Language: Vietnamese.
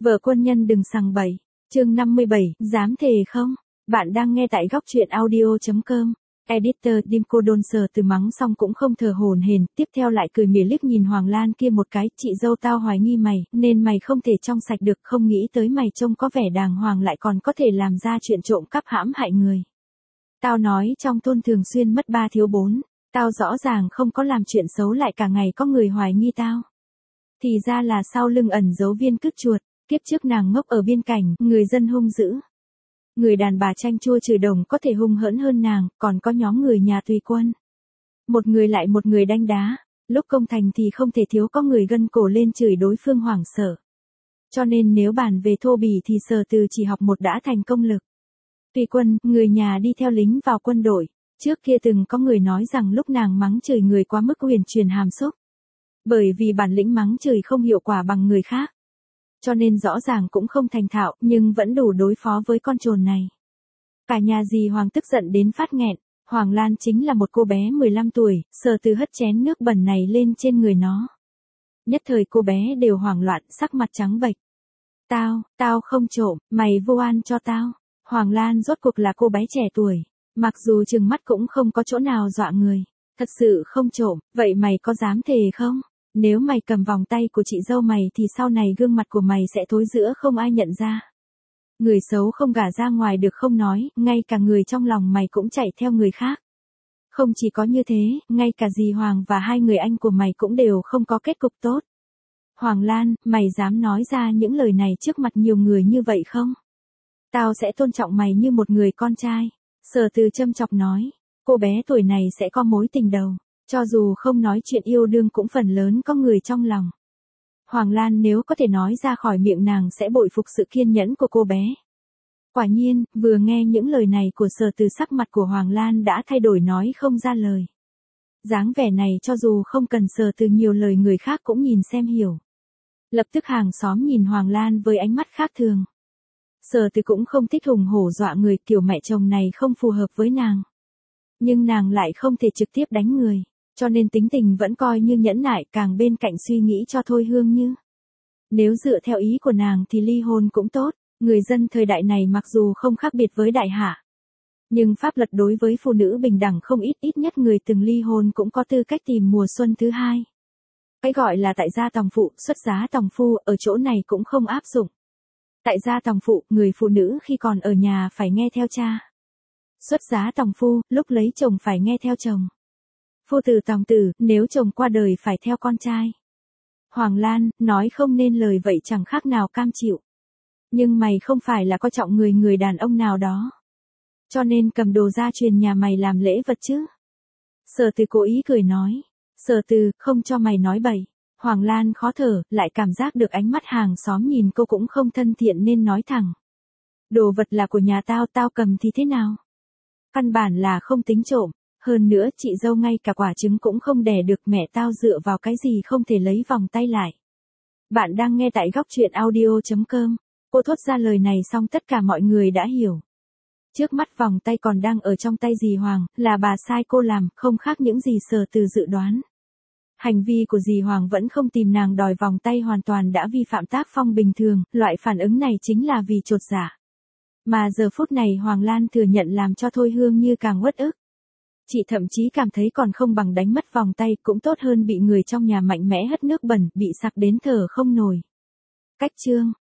Vợ quân nhân đừng sằng bậy. Chương 57, dám thề không? Bạn đang nghe tại góc truyện audio.com. Editor Dimco Donser từ mắng xong cũng không thở hổn hển, tiếp theo lại cười mỉa liếc nhìn Hoàng Lan kia một cái, chị dâu tao hoài nghi mày, nên mày không thể trong sạch được, không nghĩ tới mày trông có vẻ đàng hoàng lại còn có thể làm ra chuyện trộm cắp hãm hại người. Tao nói trong thôn thường xuyên mất 3 thiếu 4, tao rõ ràng không có làm chuyện xấu lại cả ngày có người hoài nghi tao. Thì ra là sau lưng ẩn giấu viên cứt chuột, kiếp trước nàng ngốc ở biên cảnh, người dân hung dữ. Người đàn bà chanh chua chửi đồng có thể hung hãn hơn nàng, còn có nhóm người nhà tùy quân. Một người lại một người đánh đá, lúc công thành thì không thể thiếu có người gân cổ lên chửi đối phương hoảng sợ. Cho nên nếu bàn về thô bỉ thì Sở Từ chỉ học một đã thành công lực. Tùy quân, người nhà đi theo lính vào quân đội, trước kia từng có người nói rằng lúc nàng mắng chửi người quá mức huyền truyền hàm xúc. Bởi vì bản lĩnh mắng chửi không hiệu quả bằng người khác. Cho nên rõ ràng cũng không thành thạo, nhưng vẫn đủ đối phó với con trồn này. Cả nhà dì Hoàng tức giận đến phát nghẹn, Hoàng Lan chính là một cô bé 15 tuổi, Sở Từ hất chén nước bẩn này lên trên người nó. Nhất thời cô bé đều hoảng loạn, sắc mặt trắng bệch. Tao không trộm, mày vu oan cho tao. Hoàng Lan rốt cuộc là cô bé trẻ tuổi, mặc dù trừng mắt cũng không có chỗ nào dọa người. Thật sự không trộm, vậy mày có dám thề không? Nếu mày cầm vòng tay của chị dâu mày thì sau này gương mặt của mày sẽ thối rữa không ai nhận ra. Người xấu không gả ra ngoài được không nói, ngay cả người trong lòng mày cũng chạy theo người khác. Không chỉ có như thế, ngay cả dì Hoàng và hai người anh của mày cũng đều không có kết cục tốt. Hoàng Lan, mày dám nói ra những lời này trước mặt nhiều người như vậy không? Tao sẽ tôn trọng mày như một người con trai. Sở Từ châm chọc nói, cô bé tuổi này sẽ có mối tình đầu. Cho dù không nói chuyện yêu đương cũng phần lớn có người trong lòng. Hoàng Lan nếu có thể nói ra khỏi miệng nàng sẽ bội phục sự kiên nhẫn của cô bé. Quả nhiên, vừa nghe những lời này của Sở Từ sắc mặt của Hoàng Lan đã thay đổi nói không ra lời. Dáng vẻ này cho dù không cần Sở Từ nhiều lời người khác cũng nhìn xem hiểu. Lập tức hàng xóm nhìn Hoàng Lan với ánh mắt khác thường. Sở Từ cũng không thích hùng hổ dọa người, kiểu mẹ chồng này không phù hợp với nàng. Nhưng nàng lại không thể trực tiếp đánh người. Cho nên tính tình vẫn coi như nhẫn nại, càng bên cạnh suy nghĩ cho thôi Hương Như. Nếu dựa theo ý của nàng thì ly hôn cũng tốt, người dân thời đại này mặc dù không khác biệt với đại hạ. Nhưng pháp luật đối với phụ nữ bình đẳng không ít nhất người từng ly hôn cũng có tư cách tìm mùa xuân thứ hai. Cái gọi là tại gia tòng phụ, xuất giá tòng phu, ở chỗ này cũng không áp dụng. Tại gia tòng phụ, người phụ nữ khi còn ở nhà phải nghe theo cha. Xuất giá tòng phu, lúc lấy chồng phải nghe theo chồng. Phu tử tòng tử, nếu chồng qua đời phải theo con trai. Hoàng Lan, nói không nên lời vậy chẳng khác nào cam chịu. Nhưng mày không phải là coi trọng người đàn ông nào đó. Cho nên cầm đồ gia truyền nhà mày làm lễ vật chứ. Sở Từ cố ý cười nói. Sở Từ, không cho mày nói bậy. Hoàng Lan khó thở, lại cảm giác được ánh mắt hàng xóm nhìn cô cũng không thân thiện nên nói thẳng. Đồ vật là của nhà tao cầm thì thế nào? Căn bản là không tính trộm. Hơn nữa chị dâu ngay cả quả trứng cũng không đẻ được, mẹ tao dựa vào cái gì không thể lấy vòng tay lại. Bạn đang nghe tại góc truyện audio.com. Cô thốt ra lời này xong tất cả mọi người đã hiểu. Trước mắt vòng tay còn đang ở trong tay dì Hoàng, là bà sai cô làm, không khác những gì Sở Từ dự đoán. Hành vi của dì Hoàng vẫn không tìm nàng đòi vòng tay hoàn toàn đã vi phạm tác phong bình thường, loại phản ứng này chính là vì chột dạ. Mà giờ phút này Hoàng Lan thừa nhận làm cho thôi Hương Như càng uất ức. Chị thậm chí cảm thấy còn không bằng đánh mất vòng tay, cũng tốt hơn bị người trong nhà mạnh mẽ hất nước bẩn, bị sặc đến thở không nổi. Cách chương